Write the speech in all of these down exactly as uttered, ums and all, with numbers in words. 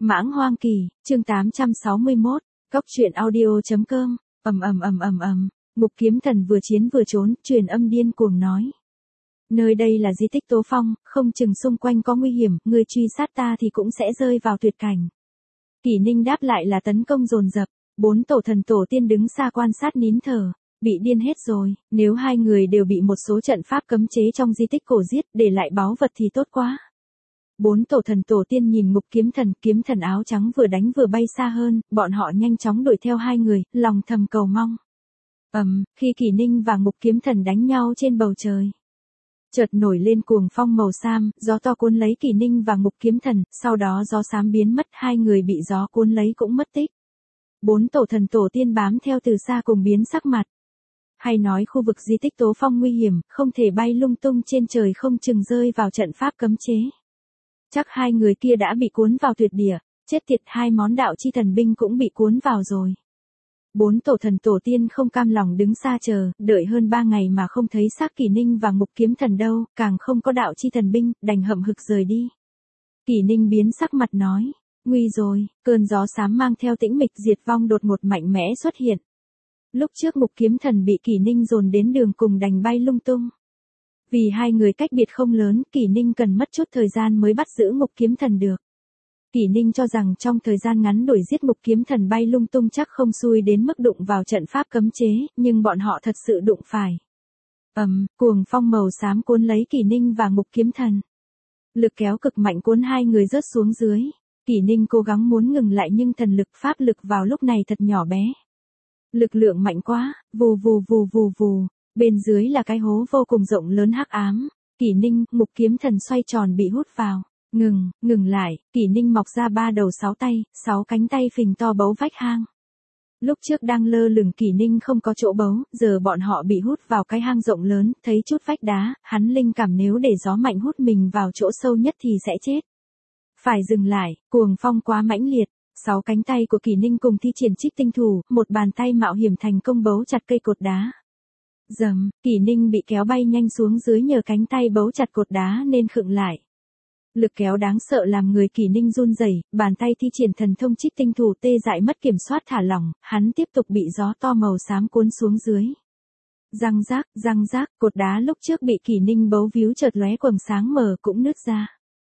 Mãng Hoang Kỳ, chương tám trăm sáu mươi mốt, Cốc truyện audio chấm com, ầm ầm ầm ầm ầm, Ngục Kiếm Thần vừa chiến vừa trốn, truyền âm điên cuồng nói. Nơi đây là di tích Tố Phong, không chừng xung quanh có nguy hiểm, người truy sát ta thì cũng sẽ rơi vào tuyệt cảnh. Kỷ Ninh đáp lại là tấn công dồn dập, bốn tổ thần tổ tiên đứng xa quan sát nín thở, bị điên hết rồi, nếu hai người đều bị một số trận pháp cấm chế trong di tích cổ giết, để lại báu vật thì tốt quá. Bốn tổ thần tổ tiên nhìn Ngục Kiếm Thần, kiếm thần áo trắng vừa đánh vừa bay xa hơn, bọn họ nhanh chóng đuổi theo hai người, lòng thầm cầu mong. Ầm, um, khi Kỷ Ninh và Ngục Kiếm Thần đánh nhau trên bầu trời, chợt nổi lên cuồng phong màu xám, gió to cuốn lấy Kỷ Ninh và Ngục Kiếm Thần, sau đó gió xám biến mất, hai người bị gió cuốn lấy cũng mất tích. Bốn tổ thần tổ tiên bám theo từ xa cùng biến sắc mặt. Hay nói khu vực di tích Tố Phong nguy hiểm, không thể bay lung tung trên trời, không chừng rơi vào trận pháp cấm chế. Chắc hai người kia đã bị cuốn vào tuyệt địa, chết tiệt, hai món đạo chi thần binh cũng bị cuốn vào rồi. Bốn tổ thần tổ tiên không cam lòng đứng xa chờ, đợi hơn ba ngày mà không thấy xác Kỷ Ninh và Ngục Kiếm Thần đâu, càng không có đạo chi thần binh, đành hậm hực rời đi. Kỷ Ninh biến sắc mặt nói, nguy rồi, cơn gió xám mang theo tĩnh mịch diệt vong đột ngột mạnh mẽ xuất hiện. Lúc trước Ngục Kiếm Thần bị Kỷ Ninh dồn đến đường cùng đành bay lung tung. Vì hai người cách biệt không lớn, Kỷ Ninh cần mất chút thời gian mới bắt giữ Ngục Kiếm Thần được. Kỷ Ninh cho rằng trong thời gian ngắn đuổi giết Ngục Kiếm Thần bay lung tung chắc không xui đến mức đụng vào trận pháp cấm chế, nhưng bọn họ thật sự đụng phải. Ầm, um, cuồng phong màu xám cuốn lấy Kỷ Ninh và Ngục Kiếm Thần. Lực kéo cực mạnh cuốn hai người rớt xuống dưới. Kỷ Ninh cố gắng muốn ngừng lại nhưng thần lực pháp lực vào lúc này thật nhỏ bé. Lực lượng mạnh quá, vù vù vù vù vù. Bên dưới là cái hố vô cùng rộng lớn hắc ám. Kỷ Ninh, Ngục Kiếm Thần xoay tròn bị hút vào. Ngừng, ngừng lại, Kỷ Ninh mọc ra ba đầu sáu tay, sáu cánh tay phình to bấu vách hang. Lúc trước đang lơ lửng Kỷ Ninh không có chỗ bấu, giờ bọn họ bị hút vào cái hang rộng lớn, thấy chút vách đá, hắn linh cảm nếu để gió mạnh hút mình vào chỗ sâu nhất thì sẽ chết. Phải dừng lại, cuồng phong quá mãnh liệt. Sáu cánh tay của Kỷ Ninh cùng thi triển trích tinh thủ, một bàn tay mạo hiểm thành công bấu chặt cây cột đá. Dầm, Kỷ Ninh bị kéo bay nhanh xuống dưới nhờ cánh tay bấu chặt cột đá nên khựng lại. Lực kéo đáng sợ làm người Kỷ Ninh run rẩy, bàn tay thi triển thần thông trích tinh thủ tê dại mất kiểm soát thả lỏng, hắn tiếp tục bị gió to màu xám cuốn xuống dưới. Răng rác, răng rác, cột đá lúc trước bị Kỷ Ninh bấu víu chợt lóe quầng sáng mờ cũng nứt ra.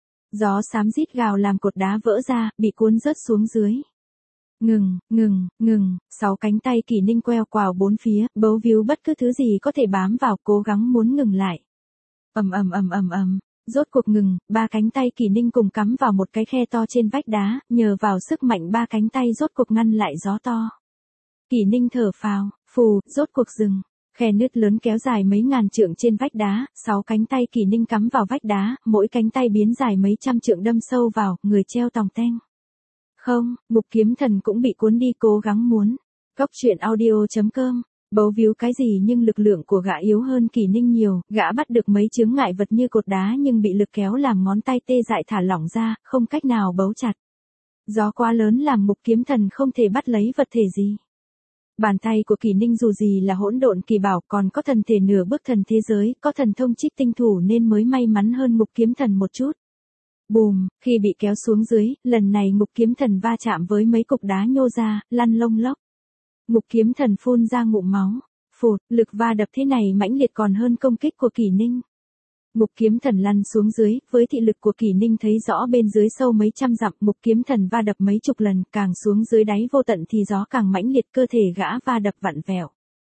Gió xám rít gào làm cột đá vỡ ra, bị cuốn rớt xuống dưới. Ngừng, ngừng, ngừng, sáu cánh tay Kỷ Ninh queo quào bốn phía, bấu víu bất cứ thứ gì có thể bám vào, cố gắng muốn ngừng lại. Ầm ầm ầm ầm ầm, rốt cuộc ngừng, ba cánh tay Kỷ Ninh cùng cắm vào một cái khe to trên vách đá, nhờ vào sức mạnh ba cánh tay rốt cuộc ngăn lại gió to. Kỷ Ninh thở phào, phù, rốt cuộc dừng. Khe nứt lớn kéo dài mấy ngàn trượng trên vách đá, sáu cánh tay Kỷ Ninh cắm vào vách đá, mỗi cánh tay biến dài mấy trăm trượng đâm sâu vào, người treo tòng teng. Không, Ngục Kiếm Thần cũng bị cuốn đi, cố gắng muốn. Cốc truyện audio chấm com, bấu víu cái gì nhưng lực lượng của gã yếu hơn Kỷ Ninh nhiều, gã bắt được mấy chướng ngại vật như cột đá nhưng bị lực kéo làm ngón tay tê dại thả lỏng ra, không cách nào bấu chặt. Gió quá lớn làm Ngục Kiếm Thần không thể bắt lấy vật thể gì. Bàn tay của Kỷ Ninh dù gì là hỗn độn kỳ bảo, còn có thần thể nửa bước thần thế giới, có thần thông trích tinh thủ nên mới may mắn hơn Ngục Kiếm Thần một chút. Bùm, khi bị kéo xuống dưới, lần này Ngục Kiếm Thần va chạm với mấy cục đá nhô ra, lăn lông lốc. Ngục Kiếm Thần phun ra ngụm máu. Phụt, lực va đập thế này mãnh liệt còn hơn công kích của Kỷ Ninh. Ngục Kiếm Thần lăn xuống dưới, với thị lực của Kỷ Ninh thấy rõ bên dưới sâu mấy trăm dặm, Ngục Kiếm Thần va đập mấy chục lần, càng xuống dưới đáy vô tận thì gió càng mãnh liệt, cơ thể gã va đập vặn vẹo.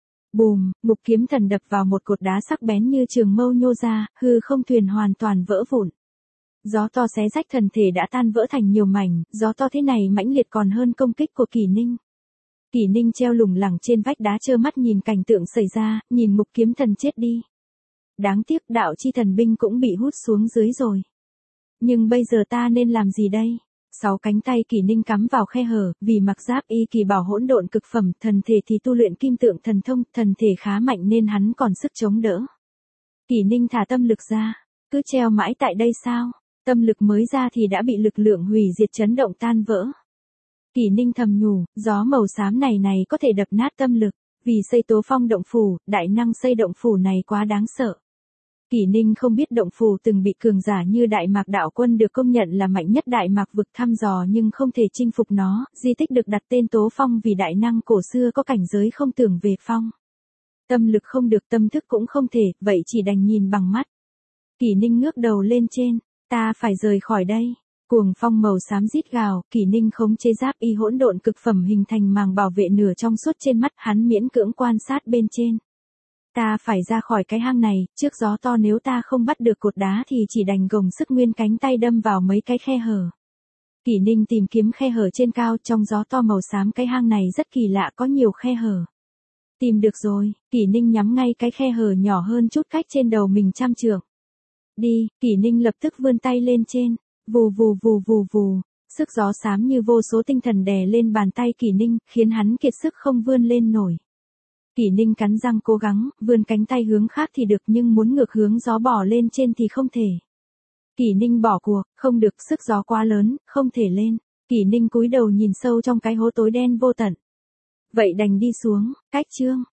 Bùm, Ngục Kiếm Thần đập vào một cột đá sắc bén như trường mâu nhô ra, hư không thuyền hoàn toàn vỡ vụn. Gió to xé rách thần thể đã tan vỡ thành nhiều mảnh, gió to thế này mãnh liệt còn hơn công kích của Kỷ Ninh. Kỷ Ninh treo lủng lẳng trên vách đá trơ mắt nhìn cảnh tượng xảy ra, nhìn Ngục Kiếm Thần chết đi. Đáng tiếc đạo chi thần binh cũng bị hút xuống dưới rồi. Nhưng bây giờ ta nên làm gì đây? Sáu cánh tay Kỷ Ninh cắm vào khe hở, vì mặc giáp y kỳ bảo hỗn độn cực phẩm, thần thể thì tu luyện kim tượng thần thông, thần thể khá mạnh nên hắn còn sức chống đỡ. Kỷ Ninh thả tâm lực ra, cứ treo mãi tại đây sao? Tâm lực mới ra thì đã bị lực lượng hủy diệt chấn động tan vỡ. Kỷ Ninh thầm nhủ, gió màu xám này này có thể đập nát tâm lực, vì xây Tố Phong động phủ, đại năng xây động phủ này quá đáng sợ. Kỷ Ninh không biết động phủ từng bị cường giả như Đại Mạc Đạo Quân được công nhận là mạnh nhất Đại Mạc vực thăm dò nhưng không thể chinh phục nó, di tích được đặt tên Tố Phong vì đại năng cổ xưa có cảnh giới không tưởng về phong. Tâm lực không được, tâm thức cũng không thể, vậy chỉ đành nhìn bằng mắt. Kỷ Ninh ngước đầu lên trên, ta phải rời khỏi đây. Cuồng phong màu xám rít gào, Kỷ Ninh khống chế giáp y hỗn độn cực phẩm hình thành màng bảo vệ nửa trong suốt trên mắt, hắn miễn cưỡng quan sát bên trên. Ta phải ra khỏi cái hang này, trước gió to nếu ta không bắt được cột đá thì chỉ đành gồng sức nguyên cánh tay đâm vào mấy cái khe hở. Kỷ Ninh tìm kiếm khe hở trên cao, trong gió to màu xám cái hang này rất kỳ lạ, có nhiều khe hở. Tìm được rồi, Kỷ Ninh nhắm ngay cái khe hở nhỏ hơn chút cách trên đầu mình trăm trượng. Đi, Kỷ Ninh lập tức vươn tay lên trên, vù vù vù vù vù, sức gió xám như vô số tinh thần đè lên bàn tay Kỷ Ninh, khiến hắn kiệt sức không vươn lên nổi. Kỷ Ninh cắn răng cố gắng, vươn cánh tay hướng khác thì được nhưng muốn ngược hướng gió bò lên trên thì không thể. Kỷ Ninh bỏ cuộc, không được, sức gió quá lớn, không thể lên. Kỷ Ninh cúi đầu nhìn sâu trong cái hố tối đen vô tận. Vậy đành đi xuống, cách chương.